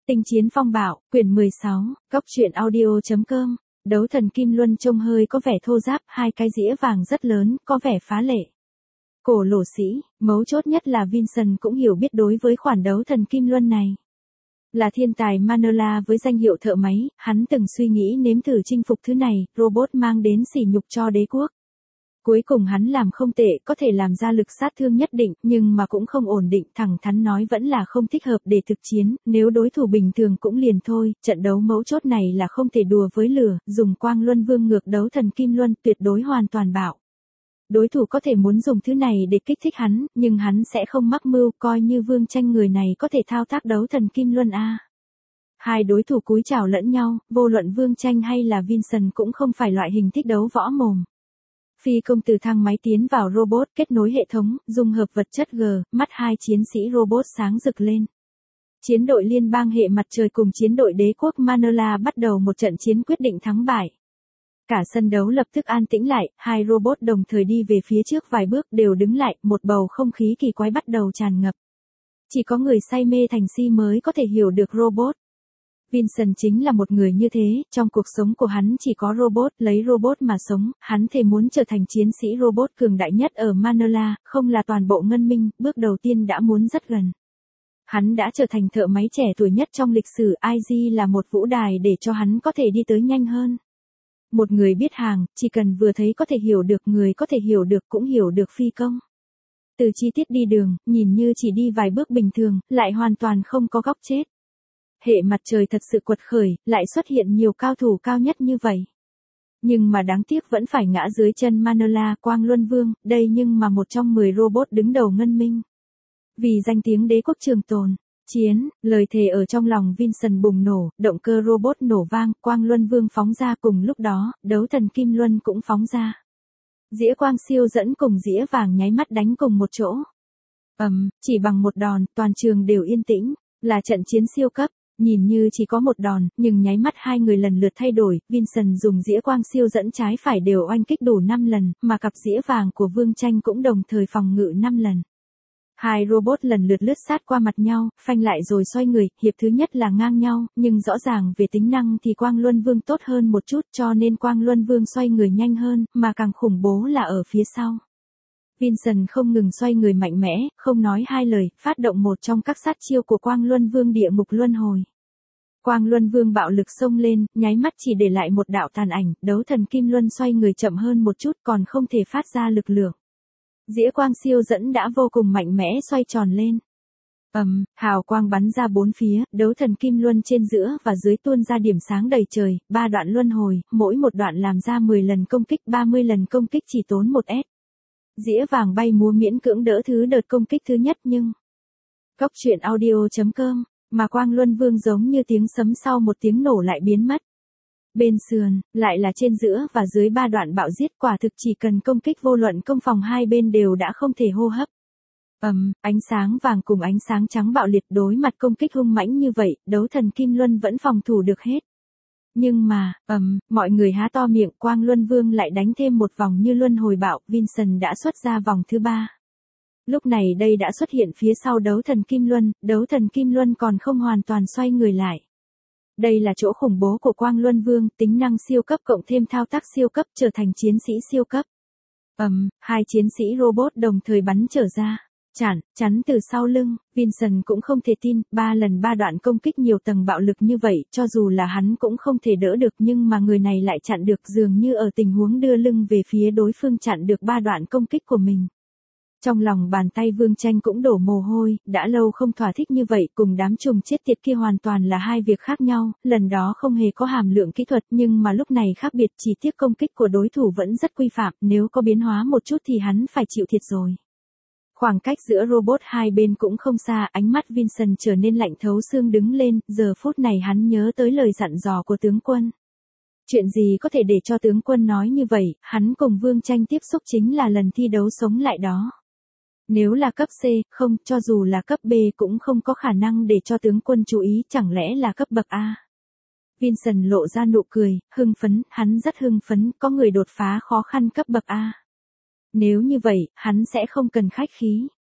Tinh chiến phong bạo, quyển 16, góc truyện audio.com. Đấu thần Kim Luân trông hơi có vẻ thô ráp, hai cái dĩa vàng rất lớn, có vẻ phá lệ. Cổ lỗ sĩ, mấu chốt nhất là Vincent cũng hiểu biết đối với khoản đấu thần Kim Luân này. Là thiên tài Manola với danh hiệu thợ máy, hắn từng suy nghĩ nếm thử chinh phục thứ này, robot mang đến sỉ nhục cho đế quốc. Cuối cùng hắn làm không tệ, có thể làm ra lực sát thương nhất định, nhưng mà cũng không ổn định, thẳng thắn nói vẫn là không thích hợp để thực chiến, nếu đối thủ bình thường cũng liền thôi, trận đấu mấu chốt này là không thể đùa với lửa, dùng Quang Luân Vương ngược đấu thần Kim Luân tuyệt đối hoàn toàn bạo. Đối thủ có thể muốn dùng thứ này để kích thích hắn, nhưng hắn sẽ không mắc mưu, coi như Vương Tranh người này có thể thao tác đấu thần Kim Luân a. Hai đối thủ cúi chào lẫn nhau, vô luận Vương Tranh hay là Vincent cũng không phải loại hình thích đấu võ mồm. Phi công từ thang máy tiến vào robot, kết nối hệ thống, dung hợp vật chất G, mắt hai chiến sĩ robot sáng rực lên. Chiến đội liên bang hệ mặt trời cùng chiến đội đế quốc Manola bắt đầu một trận chiến quyết định thắng bại. Cả sân đấu lập tức an tĩnh lại, hai robot đồng thời đi về phía trước vài bước đều đứng lại, một bầu không khí kỳ quái bắt đầu tràn ngập. Chỉ có người say mê thành si mới có thể hiểu được robot. Vincent chính là một người như thế, trong cuộc sống của hắn chỉ có robot, lấy robot mà sống, hắn thề muốn trở thành chiến sĩ robot cường đại nhất ở Manola, không là toàn bộ ngân minh, bước đầu tiên đã muốn rất gần. Hắn đã trở thành thợ máy trẻ tuổi nhất trong lịch sử, IG là một vũ đài để cho hắn có thể đi tới nhanh hơn. Một người biết hàng, chỉ cần vừa thấy có thể hiểu được, người có thể hiểu được cũng hiểu được phi công. Từ chi tiết đi đường, nhìn như chỉ đi vài bước bình thường, lại hoàn toàn không có góc chết. Hệ mặt trời thật sự quật khởi, lại xuất hiện nhiều cao thủ cao nhất như vậy. Nhưng mà đáng tiếc vẫn phải ngã dưới chân Manola, Quang Luân Vương, đây nhưng mà một trong 10 robot đứng đầu ngân minh. Vì danh tiếng đế quốc trường tồn, chiến, lời thề ở trong lòng Vincent bùng nổ, động cơ robot nổ vang, Quang Luân Vương phóng ra cùng lúc đó, đấu thần Kim Luân cũng phóng ra. Dĩa quang siêu dẫn cùng dĩa vàng nháy mắt đánh cùng một chỗ. Chỉ bằng một đòn, toàn trường đều yên tĩnh, là trận chiến siêu cấp. Nhìn như chỉ có một đòn, nhưng nháy mắt hai người lần lượt thay đổi, Vincent dùng dĩa quang siêu dẫn trái phải đều oanh kích đủ 5 lần, mà cặp dĩa vàng của Vương Tranh cũng đồng thời phòng ngự 5 lần. Hai robot lần lượt lướt sát qua mặt nhau, phanh lại rồi xoay người, hiệp thứ nhất là ngang nhau, nhưng rõ ràng về tính năng thì Quang Luân Vương tốt hơn một chút, cho nên Quang Luân Vương xoay người nhanh hơn, mà càng khủng bố là ở phía sau. Vincent không ngừng xoay người mạnh mẽ, không nói hai lời, phát động một trong các sát chiêu của Quang Luân Vương địa ngục luân hồi. Quang Luân Vương bạo lực xông lên, nháy mắt chỉ để lại một đạo tàn ảnh, đấu thần Kim Luân xoay người chậm hơn một chút còn không thể phát ra lực lượng. Dĩa quang siêu dẫn đã vô cùng mạnh mẽ xoay tròn lên. Hào quang bắn ra bốn phía, đấu thần Kim Luân trên giữa và dưới tuôn ra điểm sáng đầy trời, 3 đoạn luân hồi, mỗi một đoạn làm ra 10 lần công kích, 30 lần công kích chỉ tốn 1 S. Dĩa vàng bay múa miễn cưỡng đỡ thứ đợt công kích thứ nhất nhưng... Góc truyện audio.com, mà Quang Luân Vương giống như tiếng sấm sau một tiếng nổ lại biến mất. Bên sườn, lại là trên giữa và dưới 3 đoạn bạo giết, quả thực chỉ cần công kích vô luận công phòng hai bên đều đã không thể hô hấp. Ánh sáng vàng cùng ánh sáng trắng bạo liệt đối mặt công kích hung mãnh như vậy, đấu thần Kim Luân vẫn phòng thủ được hết. Nhưng mà, mọi người há to miệng, Quang Luân Vương lại đánh thêm một vòng như luân hồi bạo, Vincent đã xuất ra vòng thứ 3. Lúc này đây đã xuất hiện phía sau đấu thần Kim Luân còn không hoàn toàn xoay người lại. Đây là chỗ khủng bố của Quang Luân Vương, tính năng siêu cấp cộng thêm thao tác siêu cấp trở thành chiến sĩ siêu cấp. Hai chiến sĩ robot đồng thời bắn trở ra. Chắn từ sau lưng, Vincent cũng không thể tin, 3 lần 3 đoạn công kích nhiều tầng bạo lực như vậy, cho dù là hắn cũng không thể đỡ được nhưng mà người này lại chặn được, dường như ở tình huống đưa lưng về phía đối phương chặn được 3 đoạn công kích của mình. Trong lòng bàn tay Vương Tranh cũng đổ mồ hôi, đã lâu không thỏa thích như vậy, cùng đám trùng chết tiệt kia hoàn toàn là hai việc khác nhau, lần đó không hề có hàm lượng kỹ thuật nhưng mà lúc này khác biệt, chỉ tiếc công kích của đối thủ vẫn rất quy phạm, nếu có biến hóa một chút thì hắn phải chịu thiệt rồi. Khoảng cách giữa robot hai bên cũng không xa, ánh mắt Vincent trở nên lạnh thấu xương đứng lên, giờ phút này hắn nhớ tới lời dặn dò của tướng quân. Chuyện gì có thể để cho tướng quân nói như vậy, hắn cùng Vương Tranh tiếp xúc chính là lần thi đấu sống lại đó. Nếu là cấp C, không, cho dù là cấp B cũng không có khả năng để cho tướng quân chú ý, chẳng lẽ là cấp bậc A. Vincent lộ ra nụ cười, hưng phấn, hắn rất hưng phấn, có người đột phá khó khăn cấp bậc A. Nếu như vậy, hắn sẽ không cần khách khí.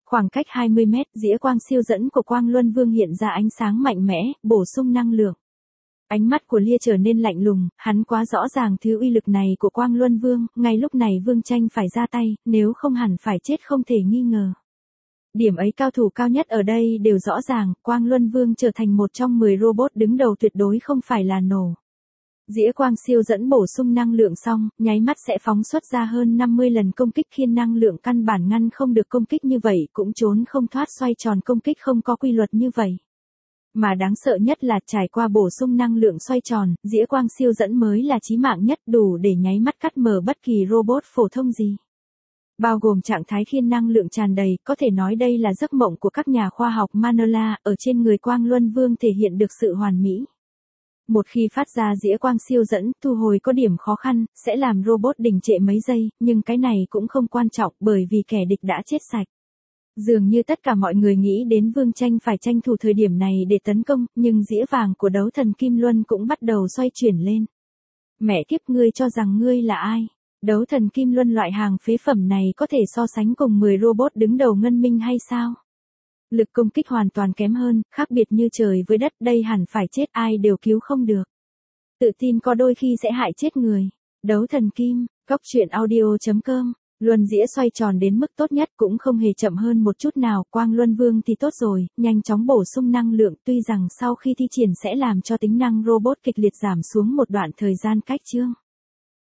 Khoảng cách 20 mét, dĩa quang siêu dẫn của Quang Luân Vương hiện ra ánh sáng mạnh mẽ, bổ sung năng lượng. Ánh mắt của Lia trở nên lạnh lùng, hắn quá rõ ràng thứ uy lực này của Quang Luân Vương, ngay lúc này Vương Tranh phải ra tay, nếu không hẳn phải chết không thể nghi ngờ. Điểm ấy cao thủ cao nhất ở đây đều rõ ràng, Quang Luân Vương trở thành một trong 10 robot đứng đầu tuyệt đối không phải là nổ. Dĩa quang siêu dẫn bổ sung năng lượng xong, nháy mắt sẽ phóng xuất ra hơn 50 lần công kích khiến năng lượng căn bản ngăn không được công kích như vậy cũng trốn không thoát xoay tròn công kích không có quy luật như vậy. Mà đáng sợ nhất là trải qua bổ sung năng lượng xoay tròn, dĩa quang siêu dẫn mới là chí mạng nhất đủ để nháy mắt cắt mở bất kỳ robot phổ thông gì. Bao gồm trạng thái khiên năng lượng tràn đầy, có thể nói đây là giấc mộng của các nhà khoa học Manola, ở trên người Quang Luân Vương thể hiện được sự hoàn mỹ. Một khi phát ra dĩa quang siêu dẫn, thu hồi có điểm khó khăn, sẽ làm robot đình trệ mấy giây, nhưng cái này cũng không quan trọng bởi vì kẻ địch đã chết sạch. Dường như tất cả mọi người nghĩ đến Vương Tranh phải tranh thủ thời điểm này để tấn công, nhưng dĩa vàng của đấu thần Kim Luân cũng bắt đầu xoay chuyển lên. Mẹ kiếp, ngươi cho rằng ngươi là ai? Đấu thần Kim Luân loại hàng phế phẩm này có thể so sánh cùng 10 robot đứng đầu ngân minh hay sao? Lực công kích hoàn toàn kém hơn, khác biệt như trời với đất, đây hẳn phải chết, ai đều cứu không được. Tự tin có đôi khi sẽ hại chết người. Đấu thần Kim, goctruyện.audio.com. Luân dĩa xoay tròn đến mức tốt nhất cũng không hề chậm hơn một chút nào, Quang Luân Vương thì tốt rồi, nhanh chóng bổ sung năng lượng, tuy rằng sau khi thi triển sẽ làm cho tính năng robot kịch liệt giảm xuống một đoạn thời gian cách chương.